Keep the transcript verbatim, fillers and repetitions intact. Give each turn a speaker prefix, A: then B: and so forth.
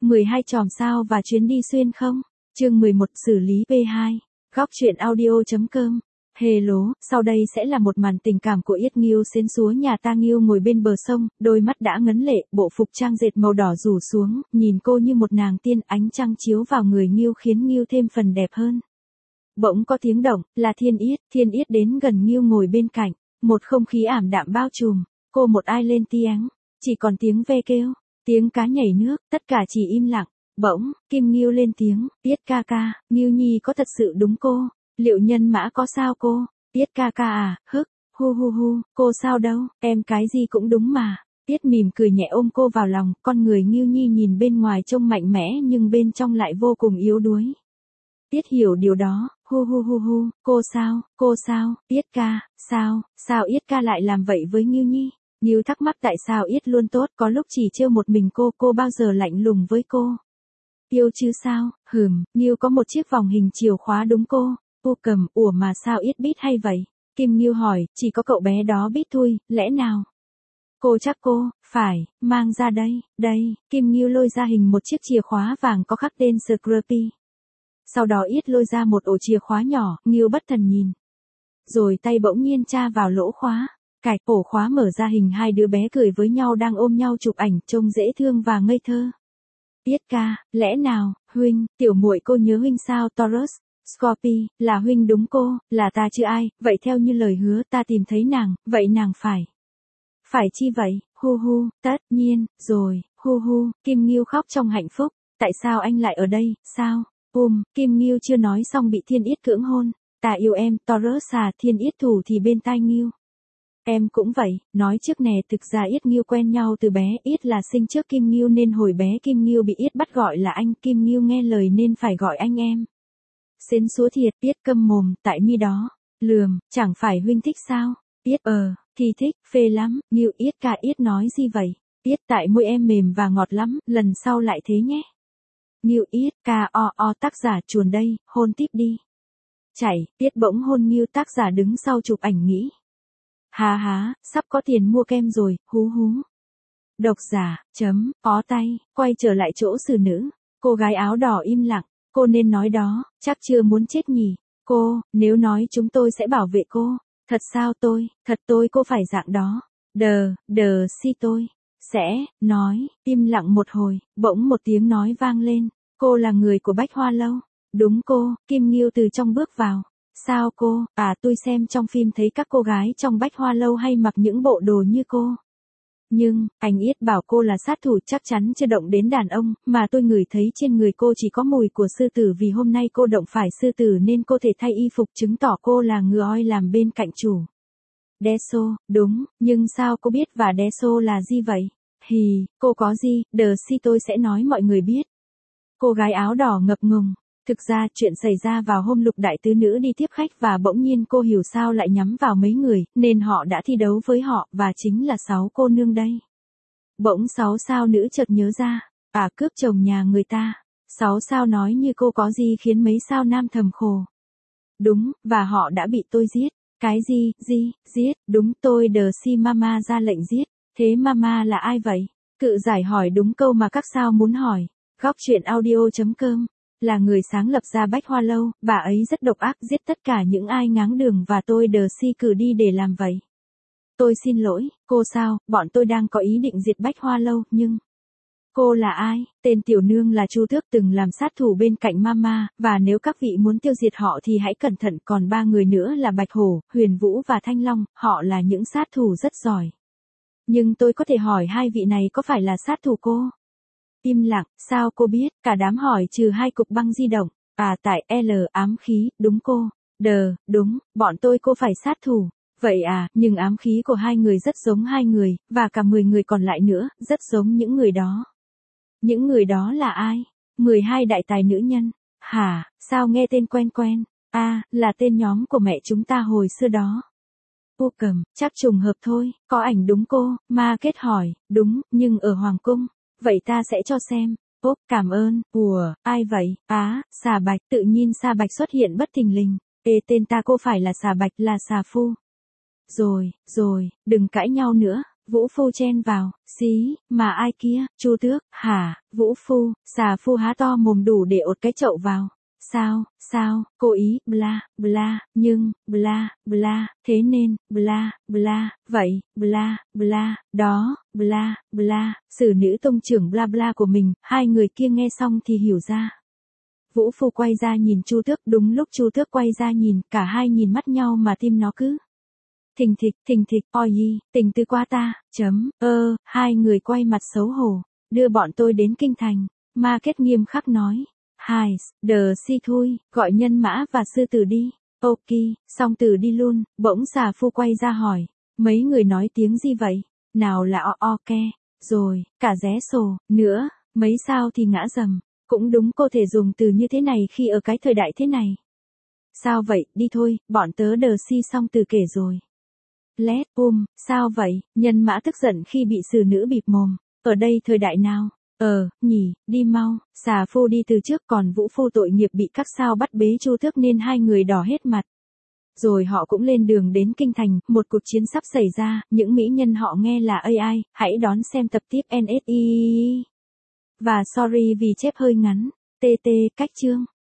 A: mười hai chòm sao và chuyến đi xuyên không? Chương mười một xử lý pê hai. Góc truyện audio.com. Hello, sau đây sẽ là một màn tình cảm của Yết Nghiêu xến xúa nhà ta. Nghiêu ngồi bên bờ sông, đôi mắt đã ngấn lệ, bộ phục trang dệt màu đỏ rủ xuống, nhìn cô như một nàng tiên, ánh trăng chiếu vào người Nghiêu khiến Nghiêu thêm phần đẹp hơn. Bỗng có tiếng động, là Thiên Yết, Thiên Yết đến gần Nghiêu ngồi bên cạnh, một không khí ảm đạm bao trùm, cô một ai lên tiếng, chỉ còn tiếng ve kêu, tiếng cá nhảy nước, tất cả chỉ im lặng. Bỗng, Kim Nghiêu lên tiếng, Yết ca ca, Nghiêu nhi có thật sự đúng cô? Liệu nhân mã có sao cô? Yết ca ca à, hức, hu hu hu, cô sao đâu, em cái gì cũng đúng mà. Yết mỉm cười nhẹ ôm cô vào lòng, con người Nghiêu nhi nhìn bên ngoài trông mạnh mẽ nhưng bên trong lại vô cùng yếu đuối. Yết hiểu điều đó, hu hu hu hu, cô sao, cô sao, Yết ca, sao, sao Yết ca lại làm vậy với Nghiêu nhi? Nghiêu thắc mắc tại sao Yết luôn tốt, có lúc chỉ trêu một mình cô, cô bao giờ lạnh lùng với cô. Yêu chứ sao, hừm, Nghiêu có một chiếc vòng hình chìa khóa đúng cô. Cô cầm, ủa mà sao Yết biết hay vậy? Kim Nghiêu hỏi, chỉ có cậu bé đó biết thôi, lẽ nào? Cô chắc cô, phải, mang ra đây, đây, Kim Nghiêu lôi ra hình một chiếc chìa khóa vàng có khắc tên Scrappy. Sau đó Yết lôi ra một ổ chìa khóa nhỏ, Nghiêu bất thần nhìn. Rồi tay bỗng nhiên tra vào lỗ khóa, cạch, ổ khóa mở ra hình hai đứa bé cười với nhau đang ôm nhau chụp ảnh, trông dễ thương và ngây thơ. Yết ca, lẽ nào, huynh, tiểu muội cô nhớ huynh sao? Taurus, Scorpio, là huynh đúng cô, là ta chứ ai, vậy theo như lời hứa ta tìm thấy nàng, vậy nàng phải. Phải chi vậy, hu hu, tất nhiên, rồi, hu hu, Kim Nghiêu khóc trong hạnh phúc, tại sao anh lại ở đây, sao, um, Kim Nghiêu chưa nói xong bị Thiên Yết cưỡng hôn, ta yêu em, Taurus à, Thiên Yết thủ thì bên tai Nghiêu. Em cũng vậy, nói trước nè, thực ra Yết Nghiêu quen nhau từ bé, Yết là sinh trước Kim Nghiêu nên hồi bé Kim Nghiêu bị Yết bắt gọi là anh, Kim Nghiêu nghe lời nên phải gọi anh em. Xến xúa thiệt, Yết câm mồm, tại mi đó, lườm, chẳng phải huynh thích sao? Yết ờ, thì thích, phê lắm, Nghiêu Yết ca Yết nói gì vậy? Yết tại môi em mềm và ngọt lắm, lần sau lại thế nhé. Nghiêu Yết ca o o tác giả chuồn đây, hôn tiếp đi. Chảy, Yết bỗng hôn Nghiêu, tác giả đứng sau chụp ảnh nghĩ. Hà há, sắp có tiền mua kem rồi, hú hú. Độc giả, chấm, ó tay, quay trở lại chỗ xử nữ. Cô gái áo đỏ im lặng, cô nên nói đó, chắc chưa muốn chết nhỉ. Cô, nếu nói chúng tôi sẽ bảo vệ cô. Thật sao tôi, thật tôi cô phải dạng đó. Đờ, đờ si tôi. Sẽ, nói, im lặng một hồi, bỗng một tiếng nói vang lên. Cô là người của Bách Hoa Lâu. Đúng cô, Kim Nghiêu từ trong bước vào. Sao cô, à tôi xem trong phim thấy các cô gái trong Bách Hoa Lâu hay mặc những bộ đồ như cô. Nhưng, anh Yết bảo cô là sát thủ chắc chắn chưa động đến đàn ông, mà tôi ngửi thấy trên người cô chỉ có mùi của sư tử vì hôm nay cô động phải sư tử nên cô thể thay y phục chứng tỏ cô là ngựa oi làm bên cạnh chủ. Deso, đúng, nhưng sao cô biết và Deso là gì vậy? Hì, cô có gì, đờ si tôi sẽ nói mọi người biết. Cô gái áo đỏ ngập ngừng. Thực ra chuyện xảy ra vào hôm Lục đại tứ nữ đi tiếp khách và bỗng nhiên cô hiểu sao lại nhắm vào mấy người, nên họ đã thi đấu với họ, và chính là sáu cô nương đây. Bỗng sáu sao nữ chợt nhớ ra, à cướp chồng nhà người ta. Sáu sao nói như cô có gì khiến mấy sao nam thầm khổ. Đúng, và họ đã bị tôi giết. Cái gì, gì, giết, đúng tôi đờ si mama ra lệnh giết. Thế mama là ai vậy? Cự giải hỏi đúng câu mà các sao muốn hỏi. Góc truyện audio.com. Là người sáng lập ra Bách Hoa Lâu, bà ấy rất độc ác giết tất cả những ai ngáng đường và tôi đờ si cử đi để làm vậy. Tôi xin lỗi, cô sao, bọn tôi đang có ý định diệt Bách Hoa Lâu, nhưng... Cô là ai? Tên tiểu nương là Chu Tước từng làm sát thủ bên cạnh Mama, và nếu các vị muốn tiêu diệt họ thì hãy cẩn thận, còn ba người nữa là Bạch Hổ, Huyền Vũ và Thanh Long, họ là những sát thủ rất giỏi. Nhưng tôi có thể hỏi hai vị này có phải là sát thủ cô? Im lặng, sao cô biết? Cả đám hỏi trừ hai cục băng di động. À tại L ám khí, đúng cô. Đờ, đúng, bọn tôi cô phải sát thủ. Vậy à, nhưng ám khí của hai người rất giống hai người, và cả mười người còn lại nữa, rất giống những người đó. Những người đó là ai? mười hai đại tài nữ nhân. Hả, sao nghe tên quen quen? À, là tên nhóm của mẹ chúng ta hồi xưa đó. Cô cầm, chắc trùng hợp thôi, có ảnh đúng cô, ma kết hỏi, đúng, nhưng ở Hoàng Cung. Vậy ta sẽ cho xem. Ốp, cảm ơn. Ủa, ai vậy? Á, xà bạch. Tự nhiên xà bạch xuất hiện bất thình lình. Ê, tên ta cô phải là xà bạch, là xà phu. Rồi, rồi, đừng cãi nhau nữa. Vũ Phu chen vào, xí, mà ai kia, Chu Tước, hả, Vũ Phu, xà Phu há to mồm đủ để ột cái chậu vào. Sao, sao, cố ý, bla, bla, nhưng, bla, bla, thế nên, bla, bla, vậy, bla, bla, đó, bla, bla, xử nữ tông trưởng bla bla của mình, hai người kia nghe xong thì hiểu ra. Vũ Phu quay ra nhìn Chu Tước, đúng lúc Chu Tước quay ra nhìn, cả hai nhìn mắt nhau mà tim nó cứ thình thịch, thình thịch, oi yi, tình tư qua ta, chấm, ơ, hai người quay mặt xấu hổ, đưa bọn tôi đến kinh thành, Ma Kết nghiêm khắc nói. Hai, đờ si thôi, gọi nhân mã và sư tử đi. Ok, xong tử đi luôn, bỗng xà Phu quay ra hỏi. Mấy người nói tiếng gì vậy? Nào là o o ke, rồi, cả ré sổ, nữa, mấy sao thì ngã rầm. Cũng đúng cô thể dùng từ như thế này khi ở cái thời đại thế này. Sao vậy, đi thôi, bọn tớ đờ si xong từ kể rồi. Lét, um, sao vậy, nhân mã tức giận khi bị xử nữ bịp mồm. Ở đây thời đại nào? Ờ, nhỉ, đi mau, xà Phu đi từ trước còn Vũ Phu tội nghiệp bị các sao bắt bế Chu Tước nên hai người đỏ hết mặt. Rồi họ cũng lên đường đến kinh thành, một cuộc chiến sắp xảy ra, những mỹ nhân họ nghe là a i, hãy đón xem tập tiếp en ét i. Và sorry vì chép hơi ngắn, tê tê, cách chương.